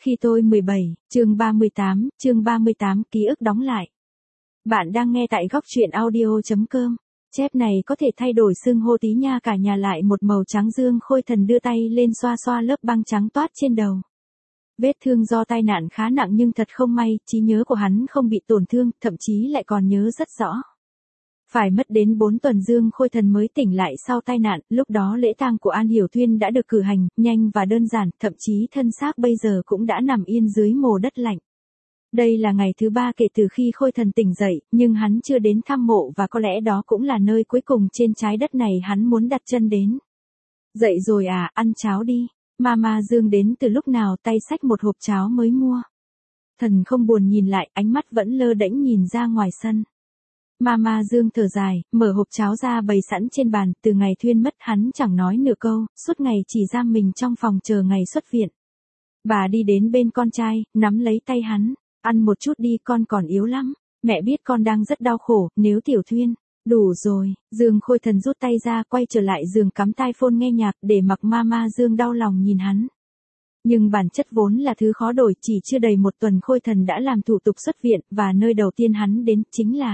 Khi tôi 17, chương 38 ký ức đóng lại. Bạn đang nghe tại góc truyện audio.com. Chép này có thể thay đổi xưng hô tí nha, cả nhà lại một màu trắng. Dương Khôi Thần đưa tay lên xoa xoa lớp băng trắng toát trên đầu. Vết thương do tai nạn khá nặng nhưng thật không may, trí nhớ của hắn không bị tổn thương, thậm chí lại còn nhớ rất rõ. Phải mất đến 4 tuần Dương Khôi Thần mới tỉnh lại sau tai nạn, lúc đó lễ tang của An Hiểu Thuyên đã được cử hành, nhanh và đơn giản, thậm chí thân xác bây giờ cũng đã nằm yên dưới mồ đất lạnh. Đây là ngày thứ 3 kể từ khi Khôi Thần tỉnh dậy, nhưng hắn chưa đến thăm mộ và có lẽ đó cũng là nơi cuối cùng trên trái đất này hắn muốn đặt chân đến. Dậy rồi à, ăn cháo đi. Mama Dương đến từ lúc nào, tay xách một hộp cháo mới mua. Thần không buồn nhìn lại, ánh mắt vẫn lơ đễnh nhìn ra ngoài sân. Mama Dương thở dài, mở hộp cháo ra bày sẵn trên bàn, từ ngày Thuyên mất hắn chẳng nói nửa câu, suốt ngày chỉ giam mình trong phòng chờ ngày xuất viện. Bà đi đến bên con trai, nắm lấy tay hắn, ăn một chút đi, con còn yếu lắm, mẹ biết con đang rất đau khổ, nếu Tiểu Thuyên, đủ rồi. Dương Khôi Thần rút tay ra, quay trở lại giường cắm tai phone nghe nhạc để mặc Mama Dương đau lòng nhìn hắn. Nhưng bản chất vốn là thứ khó đổi, chỉ chưa đầy một tuần Khôi Thần đã làm thủ tục xuất viện, và nơi đầu tiên hắn đến chính là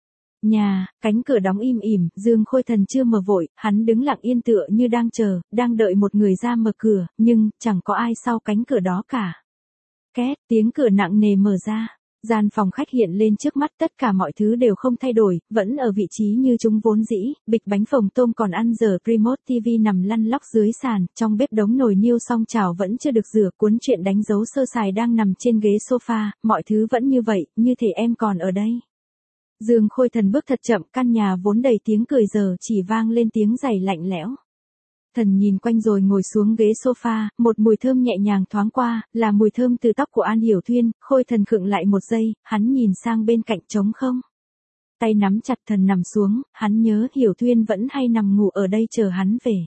nhà. Cánh cửa đóng im ỉm, Dương Khôi Thần chưa mở vội, hắn đứng lặng yên tựa như đang chờ, đang đợi một người ra mở cửa, nhưng chẳng có ai sau cánh cửa đó cả. Két, tiếng cửa nặng nề mở ra. Gian phòng khách hiện lên trước mắt, tất cả mọi thứ đều không thay đổi, vẫn ở vị trí như chúng vốn dĩ, bịch bánh phồng tôm còn ăn dở, remote TV nằm lăn lóc dưới sàn, trong bếp đống nồi niêu song chảo vẫn chưa được rửa, cuốn truyện đánh dấu sơ sài đang nằm trên ghế sofa, mọi thứ vẫn như vậy, như thể em còn ở đây. Dương Khôi Thần bước thật chậm, căn nhà vốn đầy tiếng cười giờ chỉ vang lên tiếng giày lạnh lẽo. Thần nhìn quanh rồi ngồi xuống ghế sofa, một mùi thơm nhẹ nhàng thoáng qua, là mùi thơm từ tóc của An Hiểu Thuyên. Khôi Thần khựng lại một giây, hắn nhìn sang bên cạnh trống không. Tay nắm chặt, thần nằm xuống, hắn nhớ Hiểu Thuyên vẫn hay nằm ngủ ở đây chờ hắn về.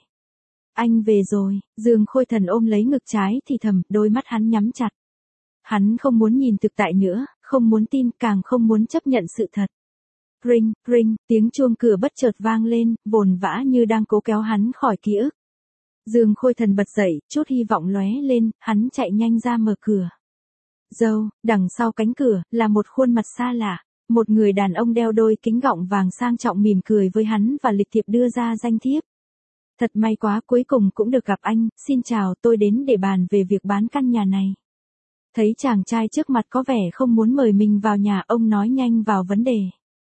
Anh về rồi. Dương Khôi Thần ôm lấy ngực trái thì thầm, đôi mắt hắn nhắm chặt. Hắn không muốn nhìn thực tại nữa, không muốn tin, càng không muốn chấp nhận sự thật. Ring, ring, tiếng chuông cửa bất chợt vang lên, vồn vã như đang cố kéo hắn khỏi ký ức. Dương Khôi Thần bật dậy, chút hy vọng lóe lên, hắn chạy nhanh ra mở cửa. Dâu, đằng sau cánh cửa, là một khuôn mặt xa lạ. Một người đàn ông đeo đôi kính gọng vàng sang trọng mỉm cười với hắn và lịch thiệp đưa ra danh thiếp. Thật may quá, cuối cùng cũng được gặp anh, xin chào, tôi đến để bàn về việc bán căn nhà này. Thấy chàng trai trước mặt có vẻ không muốn mời mình vào nhà, ông nói nhanh vào vấn đề.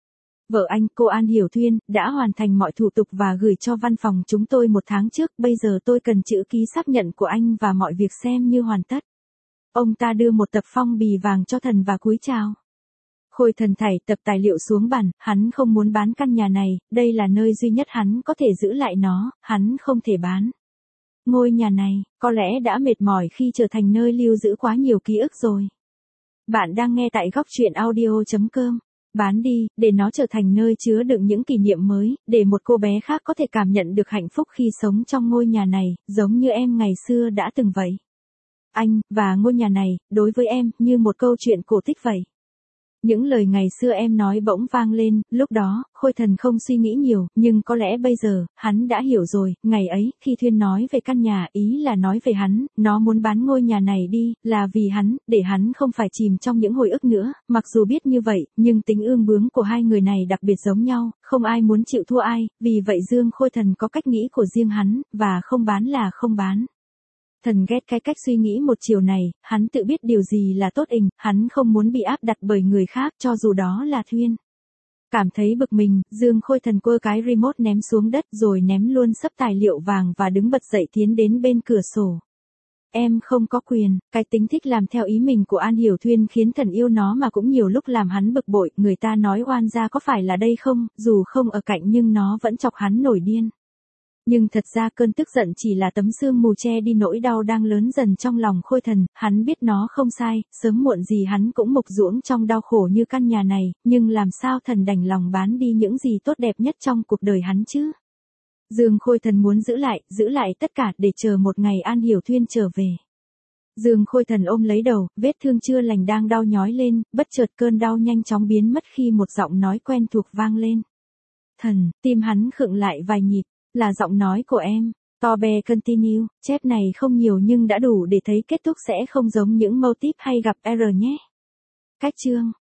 Vợ anh, cô An Hiểu Thuyên, đã hoàn thành mọi thủ tục và gửi cho văn phòng chúng tôi 1 tháng trước, bây giờ tôi cần chữ ký xác nhận của anh và mọi việc xem như hoàn tất. Ông ta đưa một tập phong bì vàng cho thần và cúi chào. Khôi Thần thảy tập tài liệu xuống bàn, hắn không muốn bán căn nhà này, đây là nơi duy nhất hắn có thể giữ lại nó, hắn không thể bán. Ngôi nhà này, có lẽ đã mệt mỏi khi trở thành nơi lưu giữ quá nhiều ký ức rồi. Bạn đang nghe tại góc truyện audio.com. Bán đi, để nó trở thành nơi chứa đựng những kỷ niệm mới, để một cô bé khác có thể cảm nhận được hạnh phúc khi sống trong ngôi nhà này, giống như em ngày xưa đã từng vậy. Anh, và ngôi nhà này, đối với em, như một câu chuyện cổ tích vậy. Những lời ngày xưa em nói bỗng vang lên, lúc đó, Khôi Thần không suy nghĩ nhiều, nhưng có lẽ bây giờ, hắn đã hiểu rồi, ngày ấy, khi Thuyên nói về căn nhà, ý là nói về hắn, nó muốn bán ngôi nhà này đi, là vì hắn, để hắn không phải chìm trong những hồi ức nữa, mặc dù biết như vậy, nhưng tính ương bướng của hai người này đặc biệt giống nhau, không ai muốn chịu thua ai, vì vậy Dương Khôi Thần có cách nghĩ của riêng hắn, và không bán là không bán. Thần ghét cái cách suy nghĩ một chiều này, hắn tự biết điều gì là tốt ình, hắn không muốn bị áp đặt bởi người khác cho dù đó là Thuyên. Cảm thấy bực mình, Dương Khôi Thần quơ cái remote ném xuống đất rồi ném luôn xấp tài liệu vàng và đứng bật dậy tiến đến bên cửa sổ. Em không có quyền, cái tính thích làm theo ý mình của An Hiểu Thuyên khiến thần yêu nó mà cũng nhiều lúc làm hắn bực bội, người ta nói oan gia có phải là đây không, dù không ở cạnh nhưng nó vẫn chọc hắn nổi điên. Nhưng thật ra cơn tức giận chỉ là tấm sương mù che đi nỗi đau đang lớn dần trong lòng Khôi Thần, hắn biết nó không sai, sớm muộn gì hắn cũng mục ruỗng trong đau khổ như căn nhà này, nhưng làm sao thần đành lòng bán đi những gì tốt đẹp nhất trong cuộc đời hắn chứ? Dương Khôi Thần muốn giữ lại tất cả để chờ một ngày An Hiểu Thuyên trở về. Dương Khôi Thần ôm lấy đầu, vết thương chưa lành đang đau nhói lên, bất chợt cơn đau nhanh chóng biến mất khi một giọng nói quen thuộc vang lên. Thần, tim hắn khựng lại vài nhịp. Là giọng nói của em. Tobe continue, chép này không nhiều nhưng đã đủ để thấy kết thúc sẽ không giống những mô típ hay gặp error nhé. Cách chương